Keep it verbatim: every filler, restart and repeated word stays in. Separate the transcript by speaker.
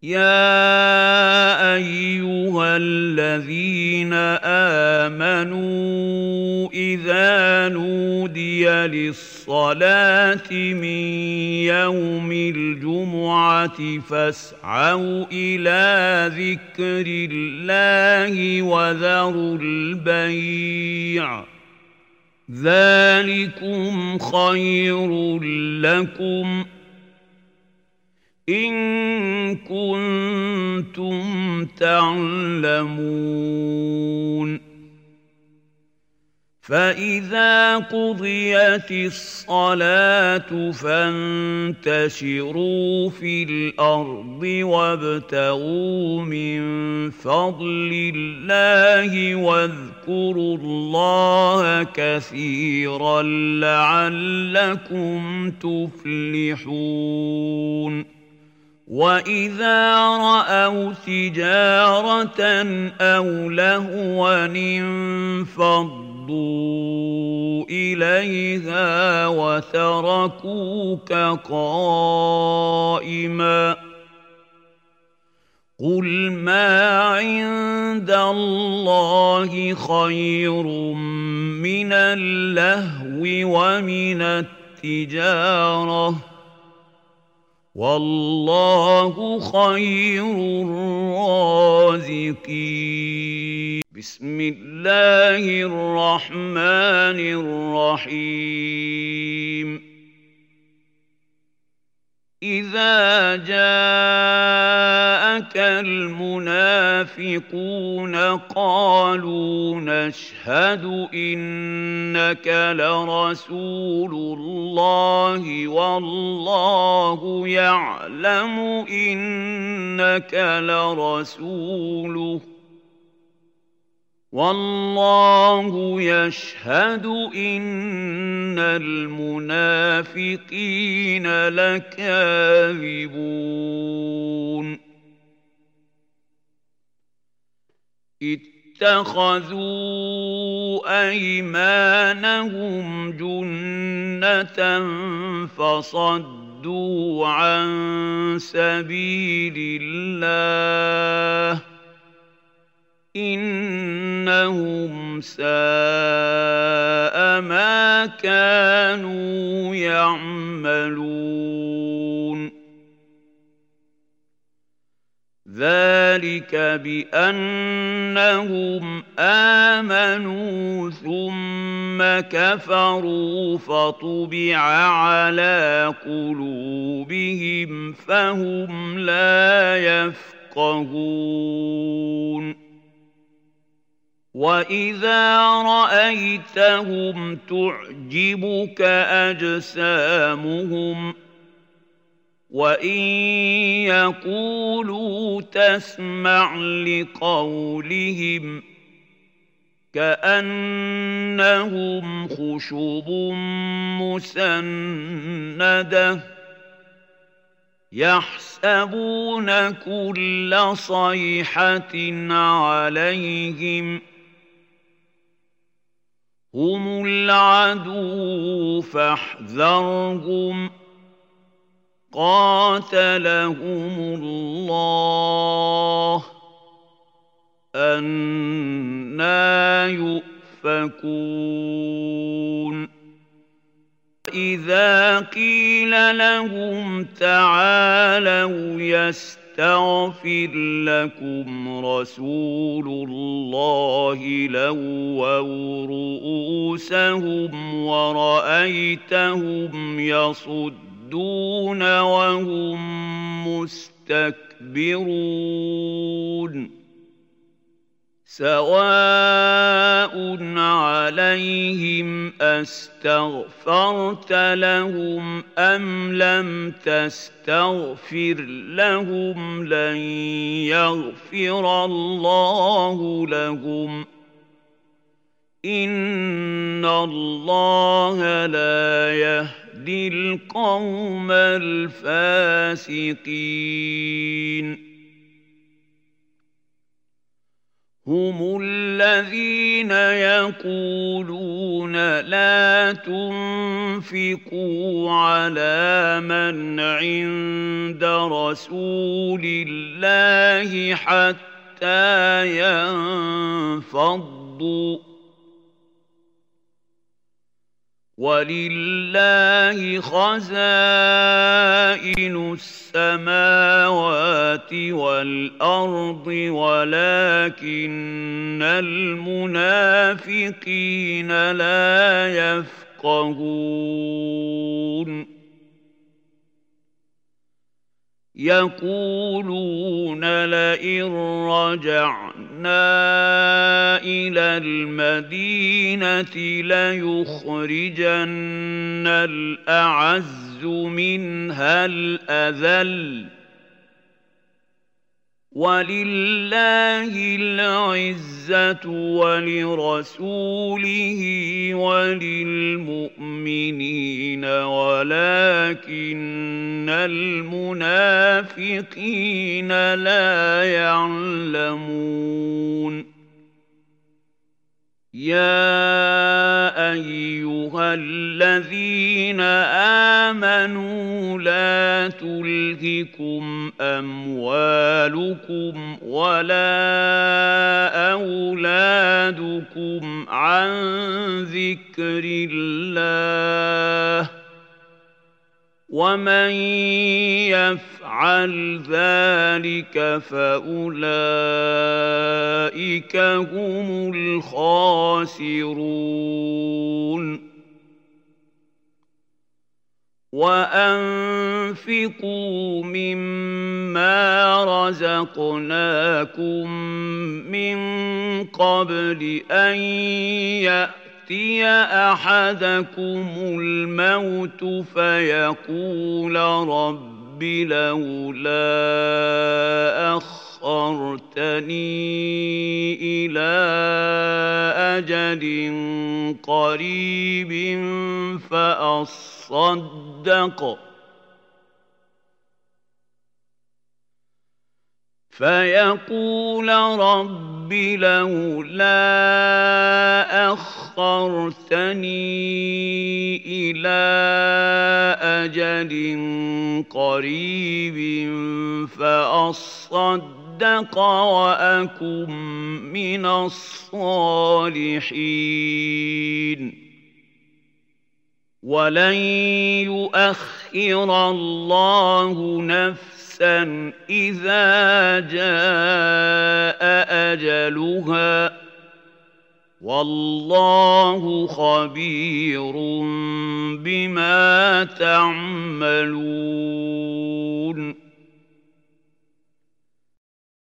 Speaker 1: يا أيها الذين آمنوا إذا نودي للصلاة من يوم الجمعة فاسعوا إلى ذكر الله وذروا البيع ذلكم خير لكم إن كنتم تعلمون فإذا قضيت الصلاة فانتشروا في الأرض وابتغوا من فضل الله واذكروا الله كثيرا لعلكم تفلحون وإذا رأوا تجارة أو لهوا انفضوا إليها وتركوك قائما قل ما عند الله خير من اللهو ومن التجارة والله خير الرازقين بسم الله الرحمن الرحيم إذا جاءك المنافقون قالوا نشهد إنك لرسول الله والله يعلم إنك لرسوله والله يشهد إن المنافقين لكاذبون اتخذوا أيمانهم جنة فصدوا عن سبيل الله إنهم ساء ما كانوا يعملون ذلك بأنهم آمنوا ثم كفروا فطبع على قلوبهم فهم لا يفقهون وإذا رأيتهم تعجبك أجسامهم وإن يقولوا تسمع لقولهم كأنهم خشب مسندة يحسبون كل صيحة عليهم هم العدو فاحذرهم قاتلهم الله أنى يؤفكون إذا قيل لهم تعالوا يستغفر لكم رسول الله لووا رؤوسهم ورأيتهم يصدون وهم مستكبرون سواء عليهم أستغفرت لهم أم لم تستغفر لهم لن يغفر الله لهم إن الله لا يهدي القوم الفاسقين هم الذين يقولون لا تنفقوا على من عند رسول الله حتى ينفضوا ولله خزائن السماوات والأرض ولكن المنافقين لا يفقهون يقولون لئن رجعنا إلى المدينة ليخرجن الأعز منها الأذل ولله العزة ولرسوله وللمؤمنين ولكن المنافقين لا يعلمون يا أيها الذين آمنوا لا تلهكم أموالكم ولا أولادكم عن ذكر الله ومن يفعل ذلك فأولئك هم الخاسرون وأنفقوا مما رزقناكم من قبل أن يأتي يأتي أحدكم الموت فيقول رب لولا أخرتني إلى أجل قريب فأصدق فيقول رب لولا أخرتني إلى أجل قريب فأصدق وأكن من الصالحين ولن يؤخر الله نفسا إذا جاء أجلها والله خبير بما تعملون